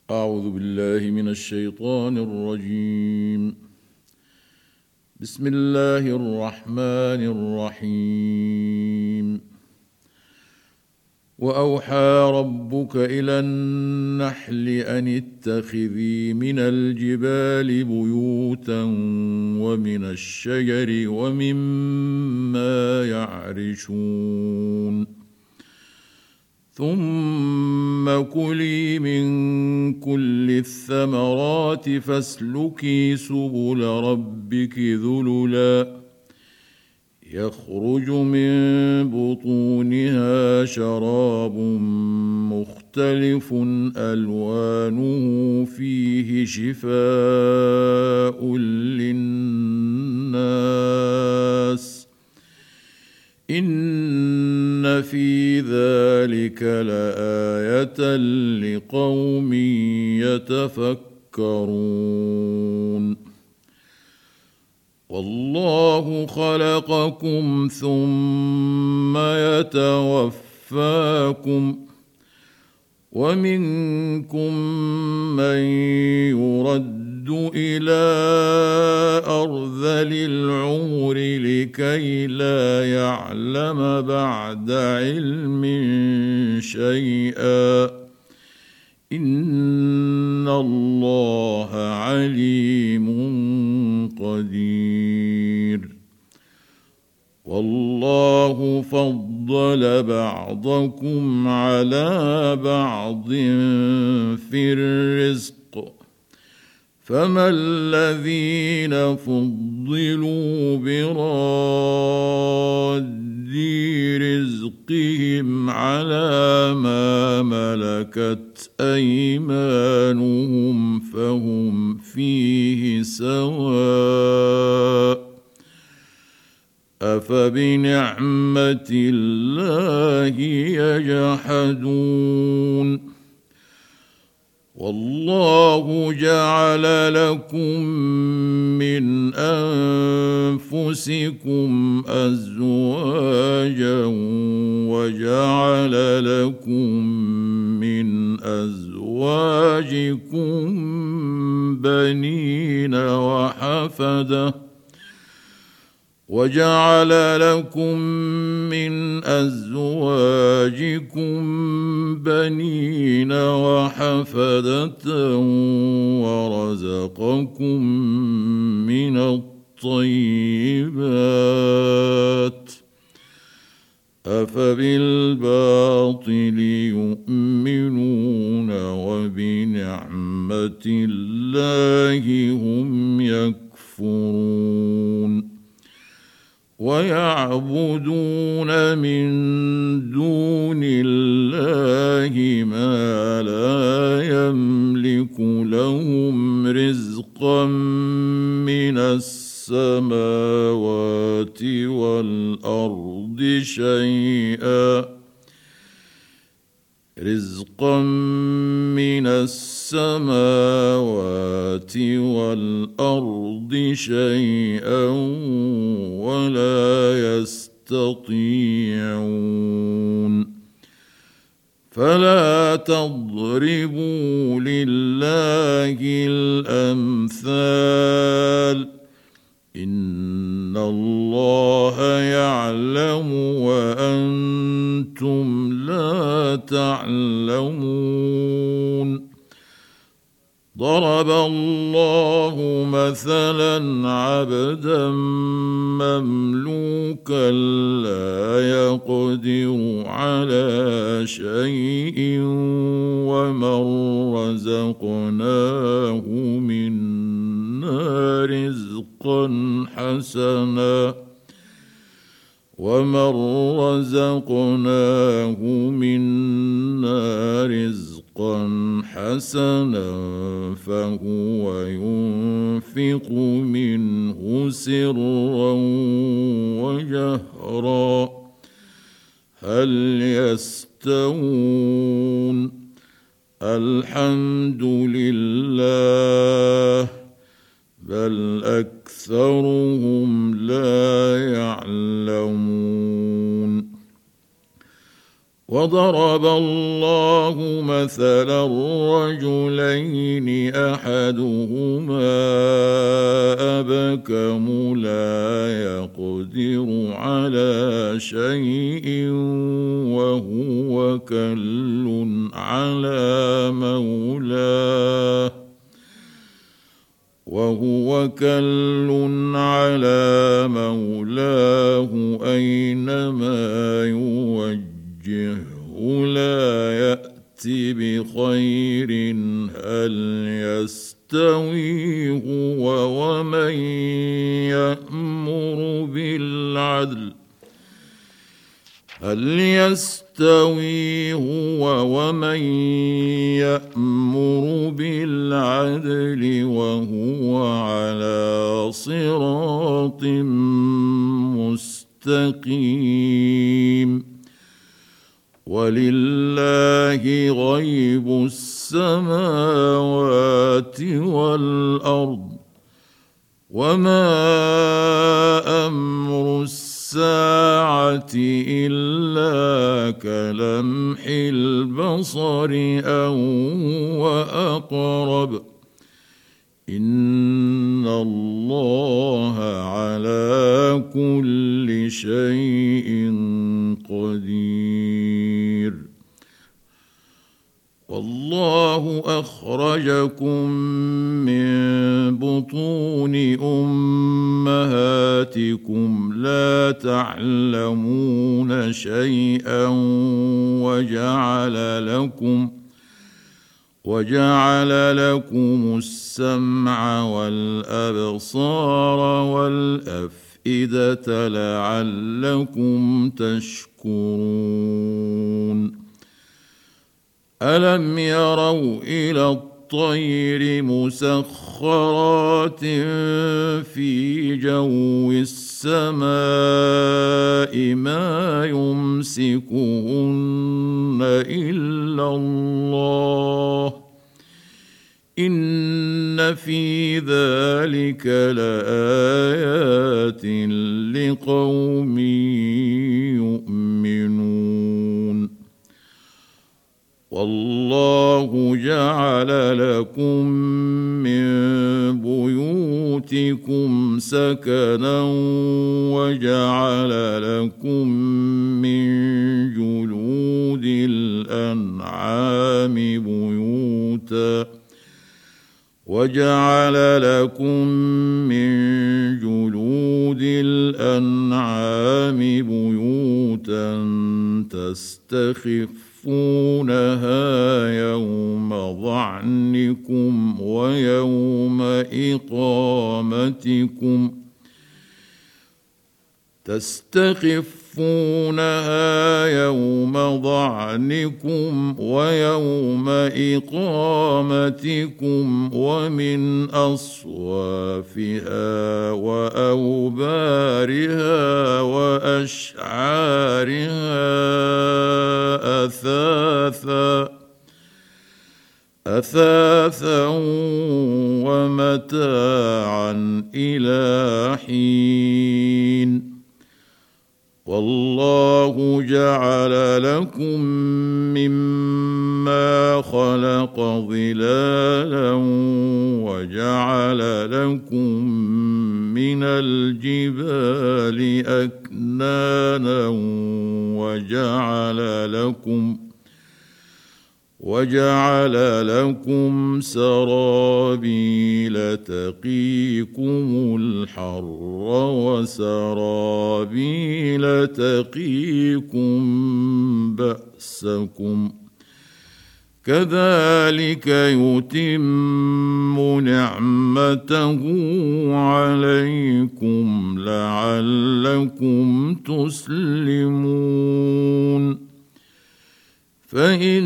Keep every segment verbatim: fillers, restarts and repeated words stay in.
أعوذ بالله من الشيطان الرجيم. بسم الله الرحمن الرحيم. وأوحى ربك إلى النحل أن اتخذي من الجبال بيوتا ومن الشجر ومما يعرشون ثم كلي من كل الثمرات فاسلكي سبل ربك ذللا يخرج من بطونها شراب مختلف ألوانه فيه شفاء للناس إن في ذلك لآية لقوم يتفكرون. والله خلقكم ثم يتوفاكم ومنكم من يرد إلى أرذل العمر لكي لا يعلم بعد علم شيئا إن الله عليم قدير. والله فضل بعضكم على بعض في الرزق فما الذين فضلوا براد رزقهم على ما ملكت أيمانهم فهم فيه سواء أفبنعمة الله يجحدون. والله جعل لكم من أنفسكم أزواجا وجعل لكم من أزواجكم بنين وحفدة وجعل لكم من أزواجكم بنين وحفدة ورزقكم من الطيبات أفبالباطل يؤمنون وبنعمة الله هم يكفرون. ويعبدون من دون الله ما لا يملك لهم رزقا من السماوات والأرض شيئا رزقا من السماوات والأرض شيئا ولا يستطيعون. فلا تضربوا لله الأمثال إن الله يعلم وأنتم لا تعلمون. ضرب الله مثلا عبدا مملوكا لا يقدر على شيء ومن رزقناه منا رزقا حسنا ومن رزقناه منا رزقا حسنا فهو ينفق منه سرا وجهرا هل يستوون؟ الحمد لله بل أكثرهم لا يعلمون. وضرب الله مثلا رجلين أحدهما أبكم لا يقدر على شيء وهو كل على مولاه وهو كل على مولاه أينما يوجهه لا يأتي بخير هل يستوي هو ومن يأمر بالعدل هل يستوي هو ومن يأمر بالعدل وهو على صراط مستقيم ولله غيب السماوات والأرض وما أمر الساعة إلا كلمح البصر أو وأقرب إن الله على كل شيء قدير والله أخرجكم من بطون أمهاتكم لا تعلمون شيئا وجعل لكم وجعل لكم السمع والأبصار والأفئدة لعلكم تشكرون ألم يروا إلى الطير مسخرات في جو السماء ما يمسكهن إلا الله إن في ذلك لآيات لقوم يؤمنون والله جعل لكم من بيوتكم سكنا وجعل لكم من جلود الأنعام بيوتا وجعل لكم من جلود الأنعام بيوتا تستخفونها يوم ظعنكم ويوم إقامتكم تستخفونها يوم ظعنكم ويوم إقامتكم ومن أصوافها وأوبارها وأشعارها أثاثا أثاثا ومتاعا إلى حين والله جعل لكم مما خلق ظلالا وجعل لكم من الجبال أكنانا وجعل لكم وجعل لكم سرابيل تقيكم الحر وسرابيل تقيكم بأسكم كذلك يتم نعمته عليكم لعلكم تسلمون فإن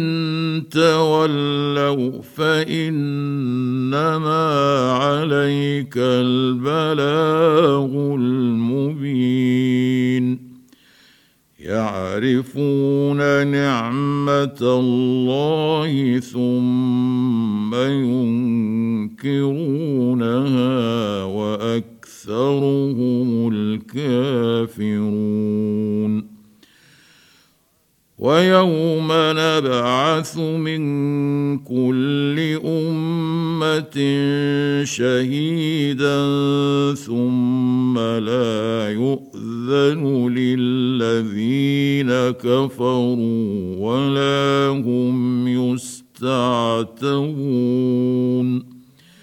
تولوا فإنما عليك البلاغ المبين يعرفون نعمة الله ثم ينكرونها وأكثرهم الكافرون ويوم نبعث من كل أمة شهيدا ثم لا يؤذن للذين كفروا ولا هم يستعتبون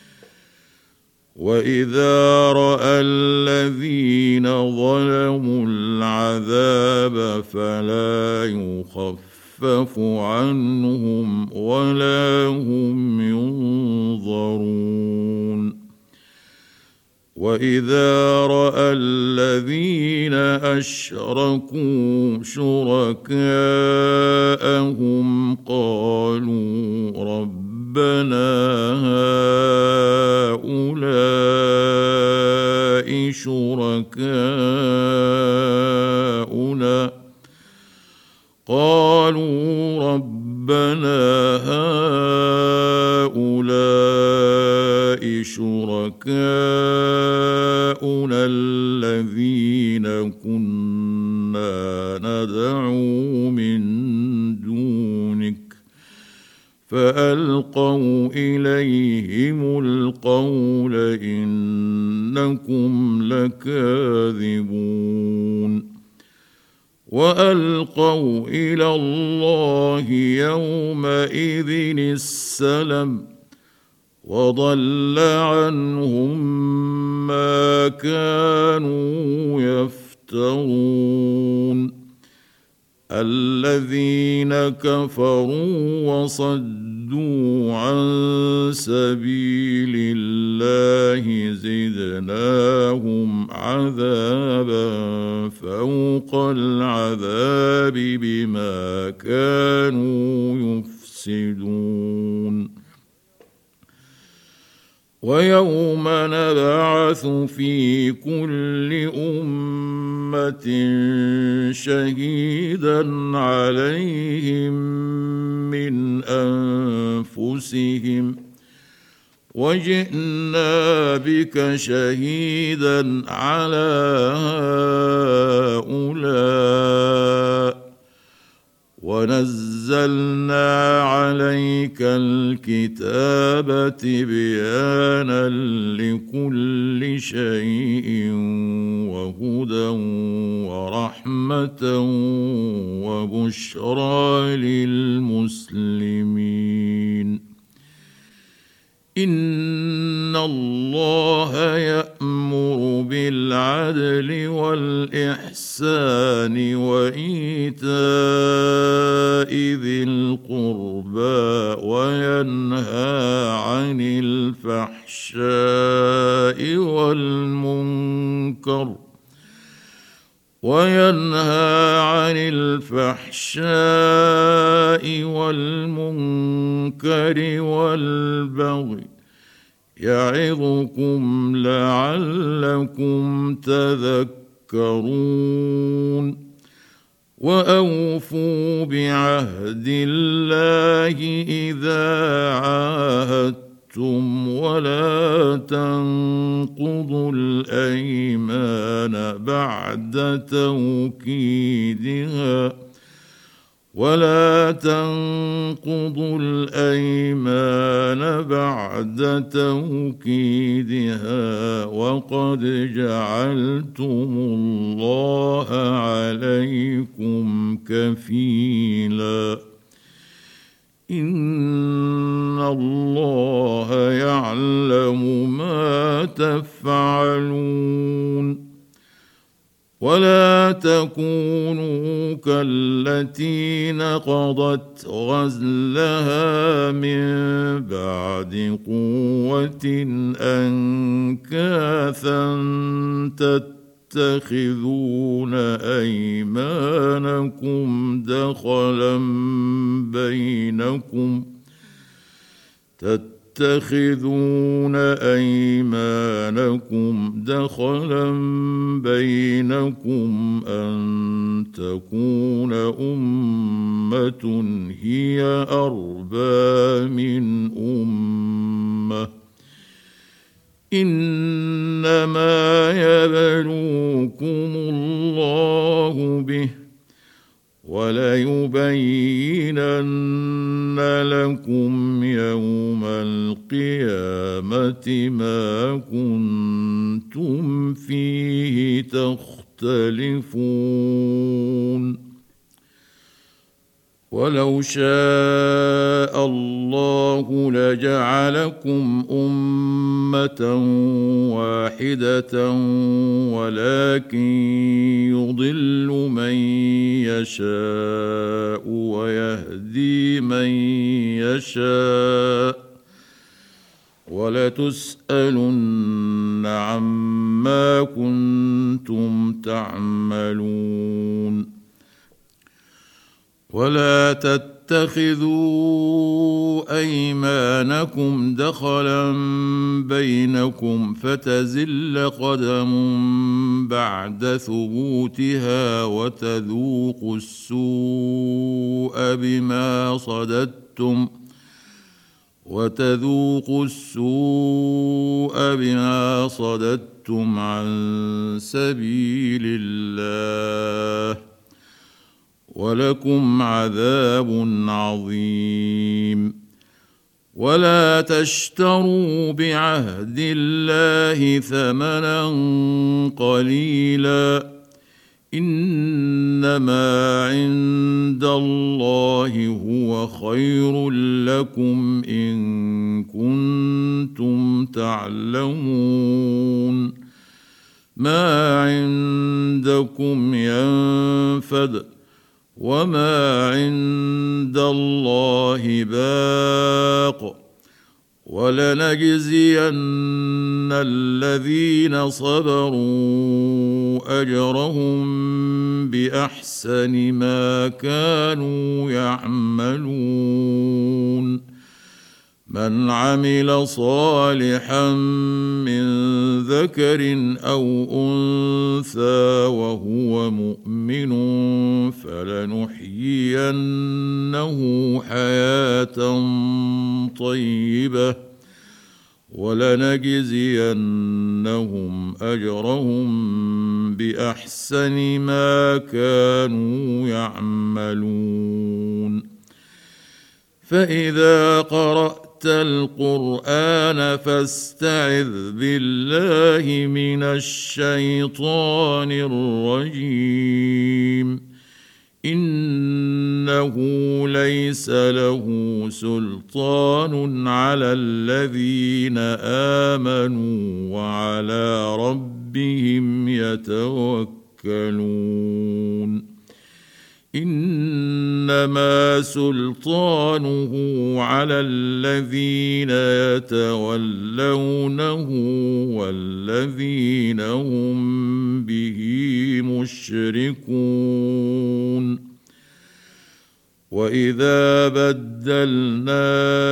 وإذا رأى الذين ظلموا العذاب فلا يخفف عنهم ولا هم ينظرون وإذا رأى الذين أشركوا شركاءهم قالوا ربنا هؤلاء شركاؤنا قالوا ربنا هؤلاء شركاؤنا الذين كنا ندعو من دونك فألقوا إليهم القول إنكم لكاذبون وألقوا إلى الله يومئذ السلم وضل عنهم ما كانوا يفترون الذين كفروا وصدوا عن سبيل الله زدناهم عذابا فوق العذاب بما كانوا يفسدون ويوم نبعث في كل أمة شهيدا عليهم من أنفسهم وجئنا بك شهيدا على هؤلاء ونزلنا عليك الكتاب تبيانا لكل شيء وهدى ورحمة وبشرى للمسلمين إن الله يأمر بالعدل والإحسان وإيتاء ذي القربى وينهى عن الفحشاء والمنكر وينهى عن الفحشاء والمنكر والبغي يعظكم لعلكم تذكرون وأوفوا بعهد الله إذا عاهدتم ولا تنقضوا الأيمان بعد توكيدها ولا تنقضوا الأيمان بعد توكيدها وقد جعلتم الله عليكم كفيلا إن الله يعلم ما تفعلون ولا تكونوا كالتي نقضت غزلها من بعد قوة أنكاثا تتخذون أيمانكم دخلا بينكم تتخذون أيمانكم دخلا بينكم أن تكون أمة هي أربى من أمة إنما يبلوكم الله به وليبينن لكم يوم القيامة ما كنتم فيه تختلفون. ولو شاء الله لجعلكم أمة واحدة ولكن يضل من يشاء ويهدي من يشاء ولتسألن عما كنتم تعملون. ولا تتخذوا أيمانكم دخلا بينكم فتزل قدم بعد ثبوتها وتذوقوا السوء بما صددتم وتذوقوا السوء بما صددتم عن سبيل الله ولكم عذاب عظيم. ولا تشتروا بعهد الله ثمنا قليلا إنما عند الله هو خير لكم إن كنتم تعلمون. ما عندكم ينفد وما عند الله باق ولنجزين الذين صبروا أجرهم بأحسن ما كانوا يعملون. من عمل صالحا من ذكر أو أنثى وهو مؤمن فلنحيينه حياة طيبة ولنجزينهم أجرهم بأحسن ما كانوا يعملون. فإذا قرأت القرآن فاستعذ بالله من الشيطان الرجيم إنه ليس له سلطان على الذين آمنوا وعلى ربهم يتوكلون. إنما سلطانه على الذين يتولونه والذين هم به مشركون. وإذا بدلنا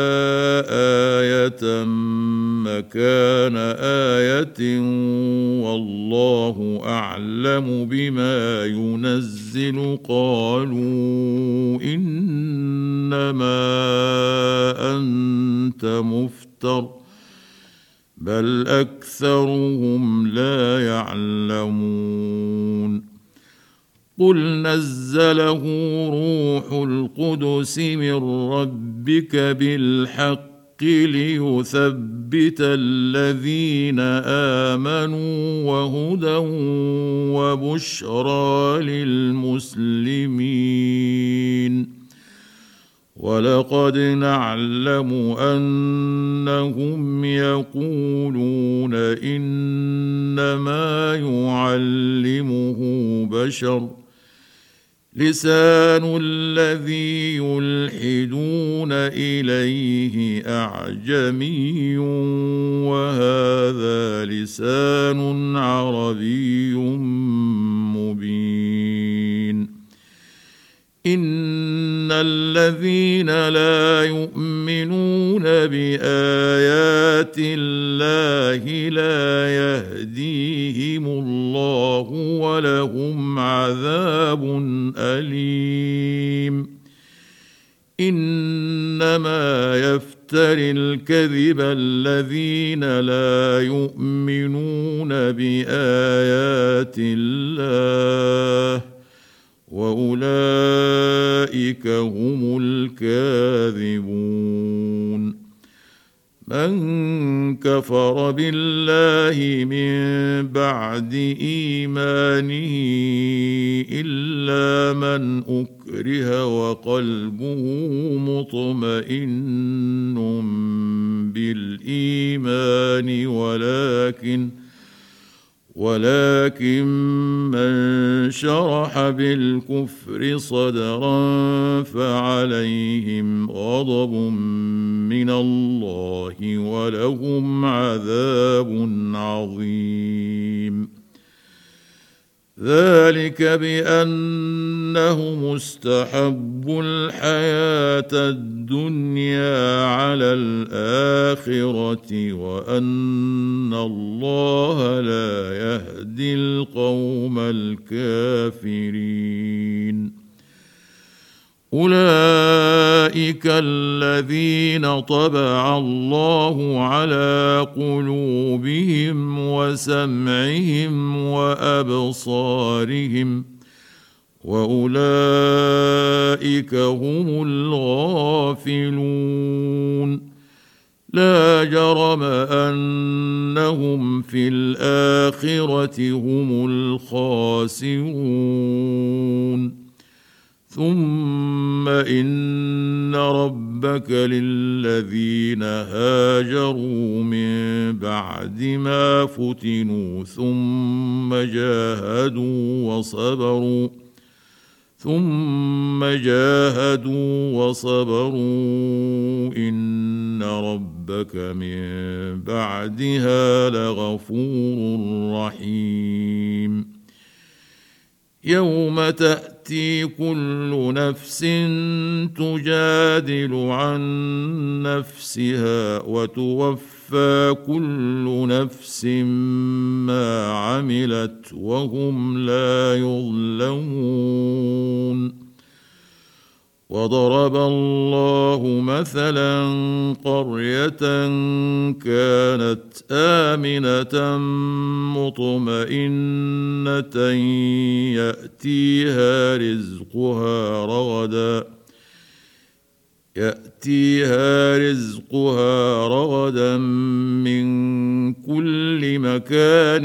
آية مكان آية والله أعلم بما ينزل قالوا إنما أنت مفتر بل أكثرهم لا يعلمون. قل نزله روح القدس من ربك بالحق ليثبت الذين آمنوا وهدى وبشرى للمسلمين. ولقد نعلم أنهم يقولون إنما يعلمه بشر لسان الذي يلحدون إليه أعجمي وهذا لسان عربي مبين. إن الذين لا يؤمنون بآيات الله لا يهديهم الله ولهم عذاب أليم. إنما يفتري الكذب الذين لا يؤمنون بآيات الله واولئك هم الكاذبون. من كفر بالله من بعد ايمانه الا من اكره وقلبه مطمئن بالايمان ولكن ولكن من شرح بالكفر صدرا فعليهم غضب من الله ولهم عذاب عظيم. ذلك بأنهم استحبوا الحياة الدنيا على الآخرة وأن الله لا يهدي القوم الكافرين. أولئك الذين طبع الله على قلوبهم وسمعهم وأبصارهم وأولئك هم الغافلون. لا جرم أنهم في الآخرة هم الخاسرون. ثم إن ربك للذين هاجروا من بعد ما فتنوا ثم جاهدوا وصبروا ثم جاهدوا وصبروا إن ربك من بعدها لغفور رحيم. يوم تأتي كل نفس تجادل عن نفسها وتوفى كل نفس ما عملت وهم لا يظلمون. وضرب الله مثلا قرية كانت آمنة مطمئنة يأتيها رزقها رغدا يأتيها رزقها رغدا من كل مكان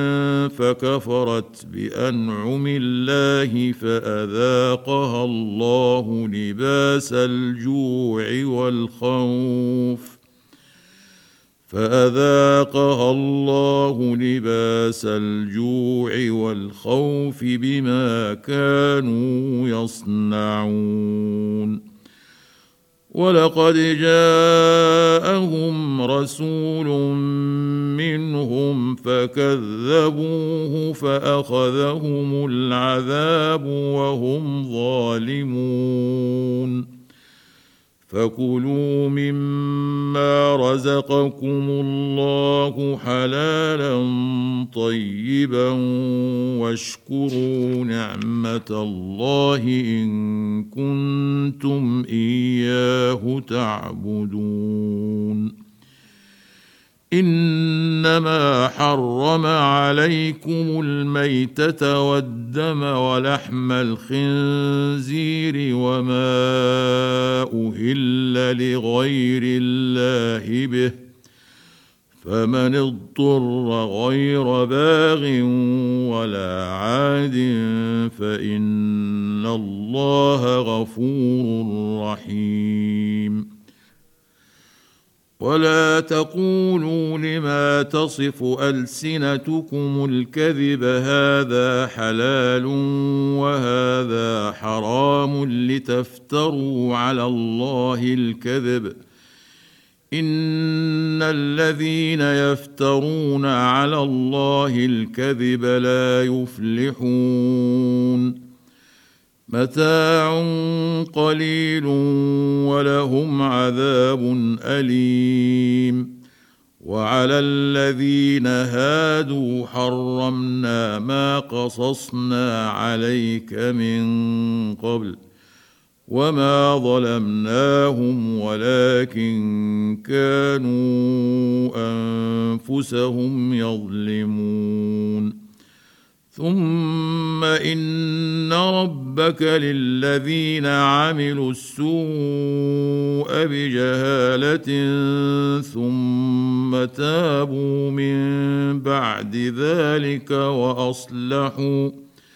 فكفرت بأنعم الله فأذاقها الله لباس الجوع والخوف فأذاقها الله لباس الجوع والخوف بما كانوا يصنعون. ولقد جاءهم رسول منهم فكذبوه فأخذهم العذاب وهم ظالمون. فكلوا مما رزقكم الله حلالا طيبا واشكروا نعمة الله إن كنتم إياه تعبدون. إنما حرم عليكم الميتة والدم ولحم الخنزير وما أهل لغير الله به فمن اضطر غير باغ ولا عاد فإن الله غفور رحيم. ولا تقولوا لما تصف ألسنتكم الكذب هذا حلال وهذا حرام لتفتروا على الله الكذب إن الذين يفترون على الله الكذب لا يفلحون. متاع قليل ولهم عذاب أليم. وعلى الذين هادوا حرمنا ما قصصنا عليك من قبل وما ظلمناهم ولكن كانوا أنفسهم يظلمون. ثم إن ربك للذين عملوا السوء بجهالة ثم تابوا من بعد ذلك وأصلحوا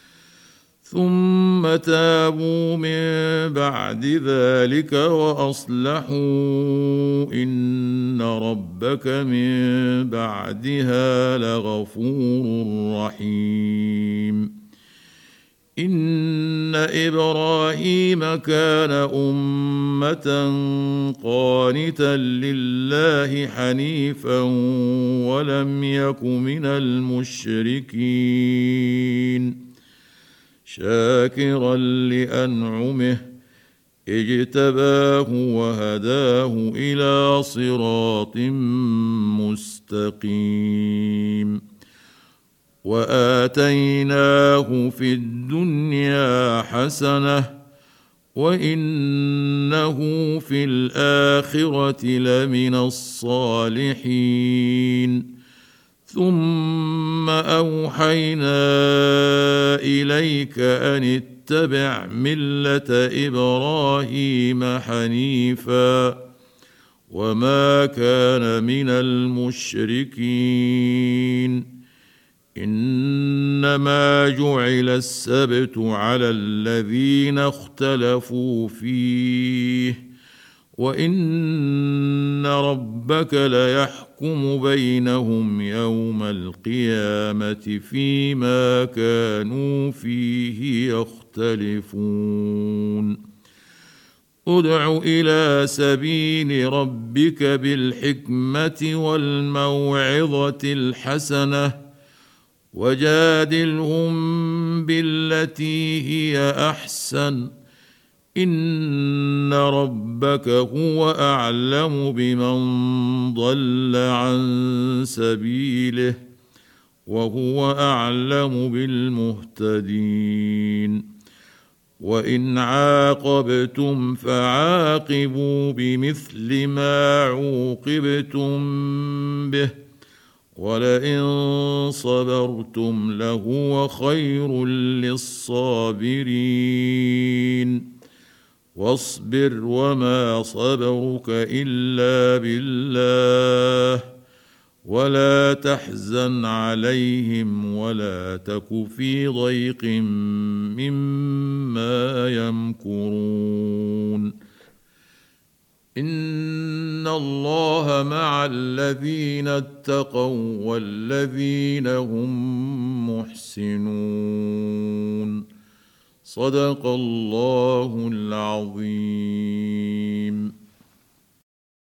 ثم تابوا من بعد ذلك وأصلحوا إن ربك من بعدها لغفور رحيم. إن إبراهيم كان أمة قانتا لله حنيفا ولم يك من المشركين شاكرا لأنعمه اجتباه وهداه إلى صراط مستقيم. وآتيناه في الدنيا حسنة وإنه في الآخرة لمن الصالحين. ثم أوحينا إليك أن اتبع ملة إبراهيم حنيفا وما كان من المشركين. إنما جعل السبت على الذين اختلفوا فيه وإن ربك ليحكم بينهم يوم القيامة فيما كانوا فيه يختلفون. ادع إلى سبيل ربك بالحكمة والموعظة الحسنة وجادلهم بالتي هي أحسن إن ربك هو أعلم بمن ضل عن سبيله وهو أعلم بالمهتدين. وإن عاقبتم فعاقبوا بمثل ما عوقبتم به ولئن صبرتم لهو خير للصابرين. واصبر وما صبرك إلا بالله ولا تحزن عليهم ولا تك في ضيق مما يمكرون. إن الله مع الذين اتقوا والذين هم محسنون. صدق الله العظيم.